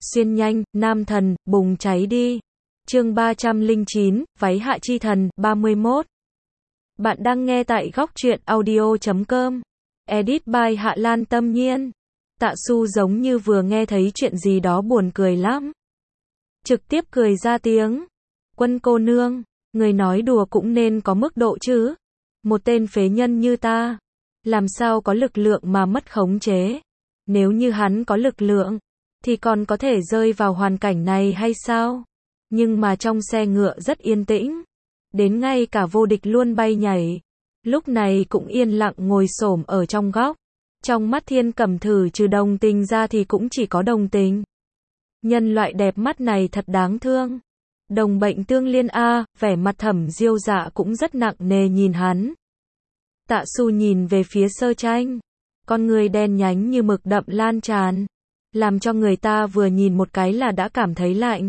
Xuyên nhanh, nam thần, bùng cháy đi. Chương 309, váy hạ chi thần, 31. Bạn đang nghe tại góc truyện audio.com. Edit by Hạ Lan Tâm Nhiên. Tạ Su giống như vừa nghe thấy chuyện gì đó buồn cười lắm. Trực tiếp cười ra tiếng. Quân cô nương, người nói đùa cũng nên có mức độ chứ. Một tên phế nhân như ta, làm sao có lực lượng mà mất khống chế. Nếu như hắn có lực lượng, thì còn có thể rơi vào hoàn cảnh này hay sao? Nhưng mà trong xe ngựa rất yên tĩnh. Đến ngay cả vô địch luôn bay nhảy. Lúc này cũng yên lặng ngồi xổm ở trong góc. Trong mắt Thiên Cẩm Thử trừ đồng tình ra thì cũng chỉ có đồng tình. Nhân loại đẹp mắt này thật đáng thương. Đồng bệnh tương liên a, vẻ mặt Thẩm Diêu Dạ cũng rất nặng nề nhìn hắn. Tạ Su nhìn về phía Sơ Tranh. Con người đen nhánh như mực đậm lan tràn. Làm cho người ta vừa nhìn một cái là đã cảm thấy lạnh.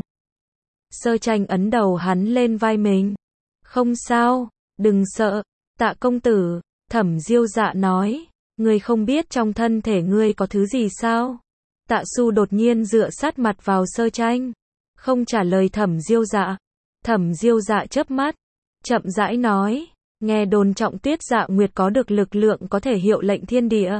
Sơ Tranh ấn đầu hắn lên vai mình. Không sao, đừng sợ, Tạ công tử, Thẩm Diêu Dạ nói. Ngươi không biết trong thân thể ngươi có thứ gì sao? Tạ Su đột nhiên dựa sát mặt vào Sơ Tranh. Không trả lời Thẩm Diêu Dạ. Thẩm Diêu Dạ chớp mắt. Chậm rãi nói. Nghe đồn Trọng Tuyết Dạ Nguyệt có được lực lượng có thể hiệu lệnh thiên địa.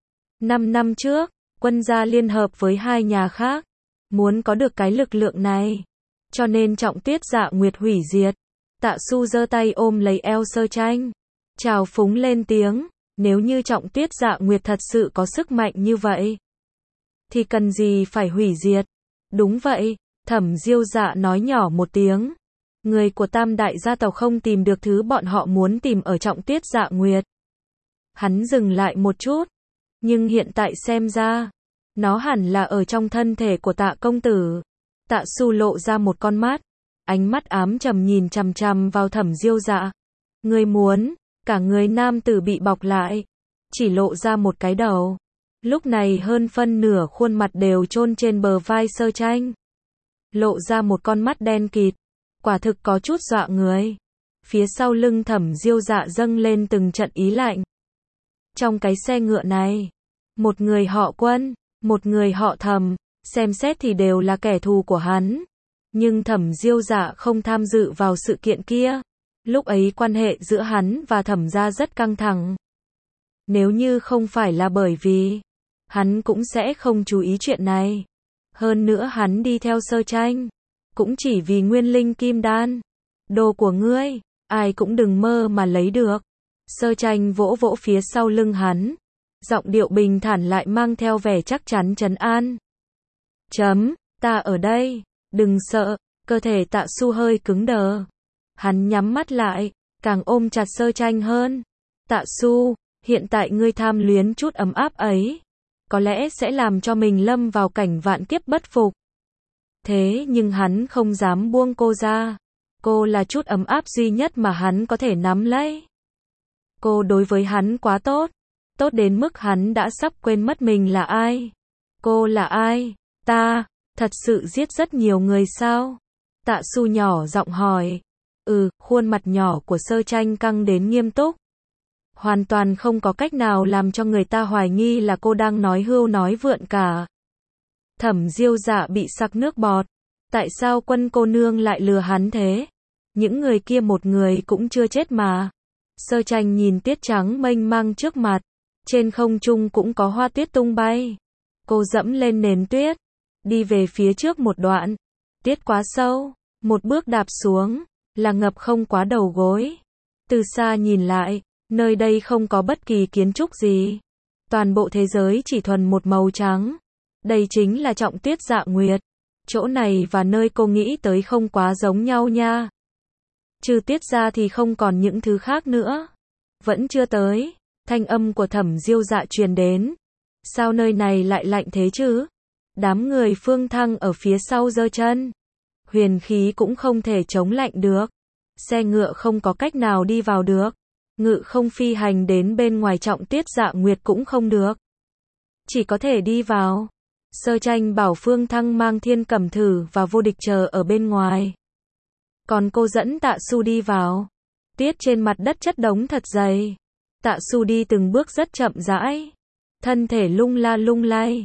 5 năm trước, quân gia liên hợp với hai nhà khác. Muốn có được cái lực lượng này. Cho nên Trọng Tuyết Dạ Nguyệt hủy diệt. Tạ Su giơ tay ôm lấy eo Sơ Tranh. Trào phúng lên tiếng. Nếu như Trọng Tuyết Dạ Nguyệt thật sự có sức mạnh như vậy, thì cần gì phải hủy diệt? Đúng vậy, Thẩm Diêu Dạ nói nhỏ một tiếng. Người của Tam đại gia tộc không tìm được thứ bọn họ muốn tìm ở Trọng Tuyết Dạ Nguyệt. Hắn dừng lại một chút. Nhưng hiện tại xem ra, nó hẳn là ở trong thân thể của Tạ công tử. Tạ Su lộ ra một con mắt. Ánh mắt ám trầm nhìn chằm chằm vào Thẩm Diêu Dạ. Người muốn, cả người nam tử bị bọc lại. Chỉ lộ ra một cái đầu. Lúc này hơn phân nửa khuôn mặt đều chôn trên bờ vai Sơ Tranh. Lộ ra một con mắt đen kịt. Quả thực có chút dọa người. Phía sau lưng Thẩm Diêu Dạ dâng lên từng trận ý lạnh. Trong cái xe ngựa này, một người họ Quân, một người họ Thẩm, xem xét thì đều là kẻ thù của hắn. Nhưng Thẩm Diêu Dạ không tham dự vào sự kiện kia. Lúc ấy quan hệ giữa hắn và Thẩm gia rất căng thẳng. Nếu như không phải là bởi vì hắn cũng sẽ không chú ý chuyện này. Hơn nữa hắn đi theo Sơ Tranh cũng chỉ vì nguyên linh kim đan. Đồ của ngươi, ai cũng đừng mơ mà lấy được. Sơ Tranh vỗ vỗ phía sau lưng hắn. Giọng điệu bình thản lại mang theo vẻ chắc chắn trấn an. Ta ở đây, đừng sợ. Cơ thể Tạ Su hơi cứng đờ. Hắn nhắm mắt lại, càng ôm chặt Sơ Tranh hơn. Tạ Su, hiện tại ngươi tham luyến chút ấm áp ấy, có lẽ sẽ làm cho mình lâm vào cảnh vạn kiếp bất phục. Thế nhưng hắn không dám buông cô ra. Cô là chút ấm áp duy nhất mà hắn có thể nắm lấy. Cô đối với hắn quá tốt. Tốt đến mức hắn đã sắp quên mất mình là ai. Cô là ai? Ta, thật sự giết rất nhiều người sao? Tạ Su nhỏ giọng hỏi. Khuôn mặt nhỏ của Sơ Tranh căng đến nghiêm túc. Hoàn toàn không có cách nào làm cho người ta hoài nghi là cô đang nói hưu nói vượn cả. Thẩm Diêu Dạ bị sặc nước bọt. Tại sao Quân cô nương lại lừa hắn thế? Những người kia một người cũng chưa chết mà. Sơ Tranh nhìn tiết trắng mênh mang trước mặt. Trên không trung cũng có hoa tuyết tung bay. Cô dẫm lên nền tuyết. Đi về phía trước một đoạn. Tiết quá sâu. Một bước đạp xuống. Là ngập không quá đầu gối. Từ xa nhìn lại, nơi đây không có bất kỳ kiến trúc gì. Toàn bộ thế giới chỉ thuần một màu trắng. Đây chính là Trọng Tuyết Dạ Nguyệt. Chỗ này và nơi cô nghĩ tới không quá giống nhau nha. Trừ Tuyết ra thì không còn những thứ khác nữa. Vẫn chưa tới. Thanh âm của Thẩm Diêu Dạ truyền đến. Sao nơi này lại lạnh thế chứ? Đám người Phương Thăng ở phía sau giơ chân. Huyền khí cũng không thể chống lạnh được. Xe ngựa không có cách nào đi vào được. Ngự không phi hành đến bên ngoài Trọng Tuyết Dạ Nguyệt cũng không được. Chỉ có thể đi vào. Sơ Tranh bảo Phương Thăng mang Thiên Cẩm Thử và Vô Địch chờ ở bên ngoài. Còn cô dẫn Tạ Su đi vào. Tuyết trên mặt đất chất đống thật dày. Tạ Su đi từng bước rất chậm rãi. Thân thể lung la lung lay.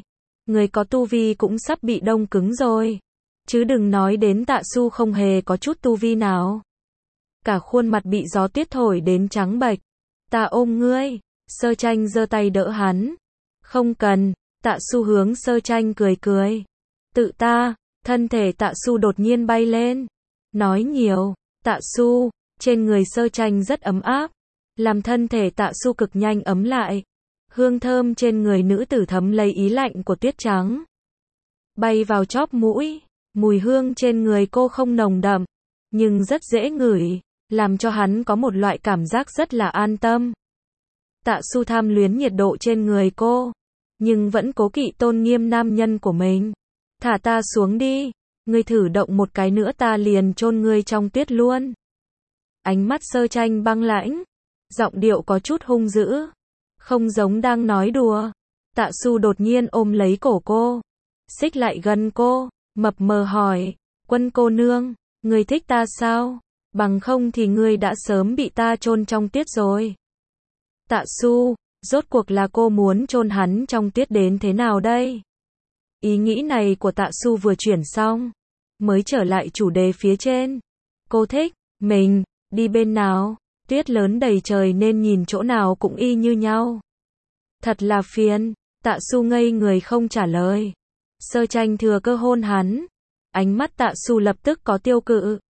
người có tu vi cũng sắp bị đông cứng rồi. Chứ đừng nói đến Tạ Su không hề có chút tu vi nào. Cả khuôn mặt bị gió tuyết thổi đến trắng bệch. Ta ôm ngươi. Sơ Tranh giơ tay đỡ hắn. Không cần. Tạ Su hướng Sơ Tranh cười cười. Tự ta. Thân thể Tạ Su đột nhiên bay lên. Nói nhiều. Tạ Su. Trên người Sơ Tranh rất ấm áp. Làm thân thể Tạ Su cực nhanh ấm lại. Hương thơm trên người nữ tử thấm lấy ý lạnh của tuyết trắng. Bay vào chóp mũi. Mùi hương trên người cô không nồng đậm. Nhưng rất dễ ngửi. Làm cho hắn có một loại cảm giác rất là an tâm. Tạ Su tham luyến nhiệt độ trên người cô. Nhưng vẫn cố kỵ tôn nghiêm nam nhân của mình. Thả ta xuống đi. Ngươi thử động một cái nữa ta liền chôn ngươi trong tuyết luôn. Ánh mắt Sơ Tranh băng lãnh. Giọng điệu có chút hung dữ. Không giống đang nói đùa. Tạ Su đột nhiên ôm lấy cổ cô. Xích lại gần cô. Mập mờ hỏi. Quân cô nương. Ngươi thích ta sao? Bằng không thì ngươi đã sớm bị ta chôn trong tuyết rồi. Tạ Su. Rốt cuộc là cô muốn chôn hắn trong tuyết đến thế nào đây? Ý nghĩ này của Tạ Su vừa chuyển xong. Mới trở lại chủ đề phía trên. Cô thích. Mình. Đi bên nào? Tuyết lớn đầy trời nên nhìn chỗ nào cũng y như nhau. Thật là phiền. Tạ Su ngây người không trả lời. Sơ Tranh thừa cơ hôn hắn. Ánh mắt Tạ Su lập tức có tiêu cự.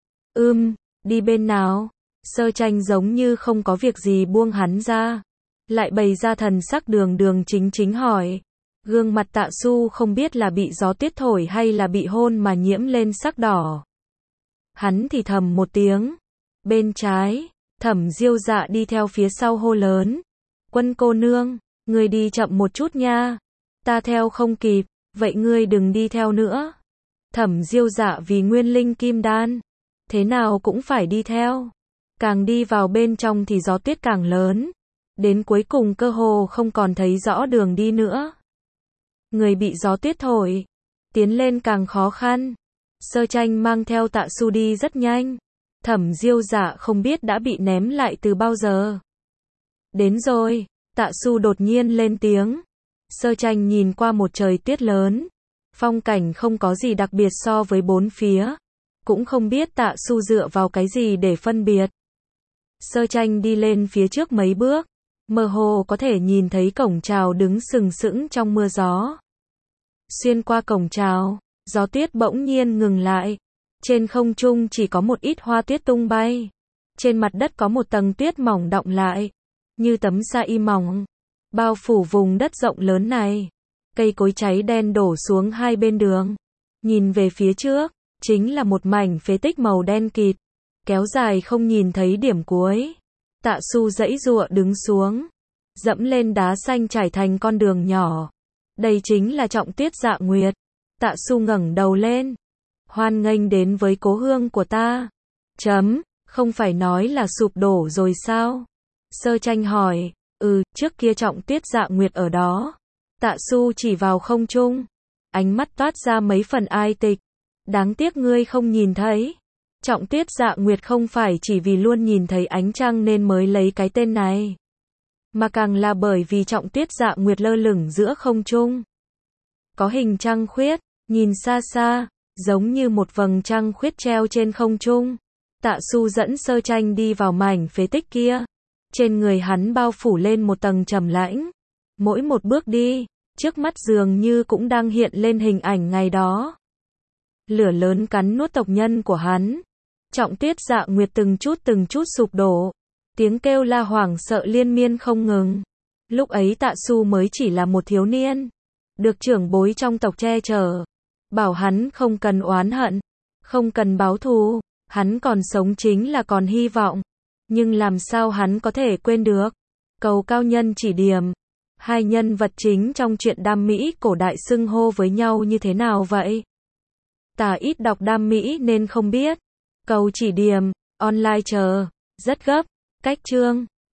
Đi bên nào? Sơ Tranh giống như không có việc gì buông hắn ra. Lại bày ra thần sắc đường đường chính chính hỏi. Gương mặt Tạ Su không biết là bị gió tuyết thổi hay là bị hôn mà nhiễm lên sắc đỏ. Hắn thì thầm một tiếng. Bên trái. Thẩm Diêu Dạ đi theo phía sau hô lớn. Quân cô nương, ngươi đi chậm một chút nha. Ta theo không kịp, vậy ngươi đừng đi theo nữa. Thẩm Diêu Dạ vì nguyên linh kim đan. Thế nào cũng phải đi theo. Càng đi vào bên trong thì gió tuyết càng lớn. Đến cuối cùng cơ hồ không còn thấy rõ đường đi nữa. Người bị gió tuyết thổi. Tiến lên càng khó khăn. Sơ Tranh mang theo Tạ Su đi rất nhanh. Thẩm Diêu Dạ không biết đã bị ném lại từ bao giờ. Đến rồi. Tạ Su đột nhiên lên tiếng. Sơ Tranh nhìn qua một trời tuyết lớn. Phong cảnh không có gì đặc biệt so với bốn phía. Cũng không biết Tạ Su dựa vào cái gì để phân biệt. Sơ Tranh đi lên phía trước mấy bước. Mơ hồ có thể nhìn thấy cổng chào đứng sừng sững trong mưa gió. Xuyên qua cổng chào, gió tuyết bỗng nhiên ngừng lại. Trên không trung chỉ có một ít hoa tuyết tung bay. Trên mặt đất có một tầng tuyết mỏng đọng lại. Như tấm sa y mỏng. Bao phủ vùng đất rộng lớn này. Cây cối cháy đen đổ xuống hai bên đường. Nhìn về phía trước, chính là một mảnh phế tích màu đen kịt. Kéo dài không nhìn thấy điểm cuối. Tạ Su giãy giụa đứng xuống. Dẫm lên đá xanh trải thành con đường nhỏ. Đây chính là Trọng Tuyết Dạ Nguyệt. Tạ Su ngẩng đầu lên. Hoan nghênh đến với cố hương của ta. Không phải nói là sụp đổ rồi sao? Sơ Tranh hỏi. Trước kia Trọng Tuyết Dạ Nguyệt ở đó. Tạ Su chỉ vào không trung. Ánh mắt toát ra mấy phần ai tịch. Đáng tiếc ngươi không nhìn thấy. Trọng Tuyết Dạ Nguyệt không phải chỉ vì luôn nhìn thấy ánh trăng nên mới lấy cái tên này. Mà càng là bởi vì Trọng Tuyết Dạ Nguyệt lơ lửng giữa không trung. Có hình trăng khuyết, nhìn xa xa, giống như một vầng trăng khuyết treo trên không trung. Tạ Su dẫn Sơ Tranh đi vào mảnh phế tích kia. Trên người hắn bao phủ lên một tầng trầm lãnh. Mỗi một bước đi, trước mắt dường như cũng đang hiện lên hình ảnh ngày đó. Lửa lớn cắn nuốt tộc nhân của hắn. Trọng Tuyết Dạ Nguyệt từng chút sụp đổ. Tiếng kêu la hoảng sợ liên miên không ngừng. Lúc ấy Tạ Su mới chỉ là một thiếu niên. Được trưởng bối trong tộc che chở. Bảo hắn không cần oán hận. Không cần báo thù. Hắn còn sống chính là còn hy vọng. Nhưng làm sao hắn có thể quên được. Cầu cao nhân chỉ điểm. Hai nhân vật chính trong truyện Đam Mỹ cổ đại xưng hô với nhau như thế nào vậy? Ta ít đọc Đam Mỹ nên không biết. Cầu chỉ điểm. Online chờ. Rất gấp. Cách chương.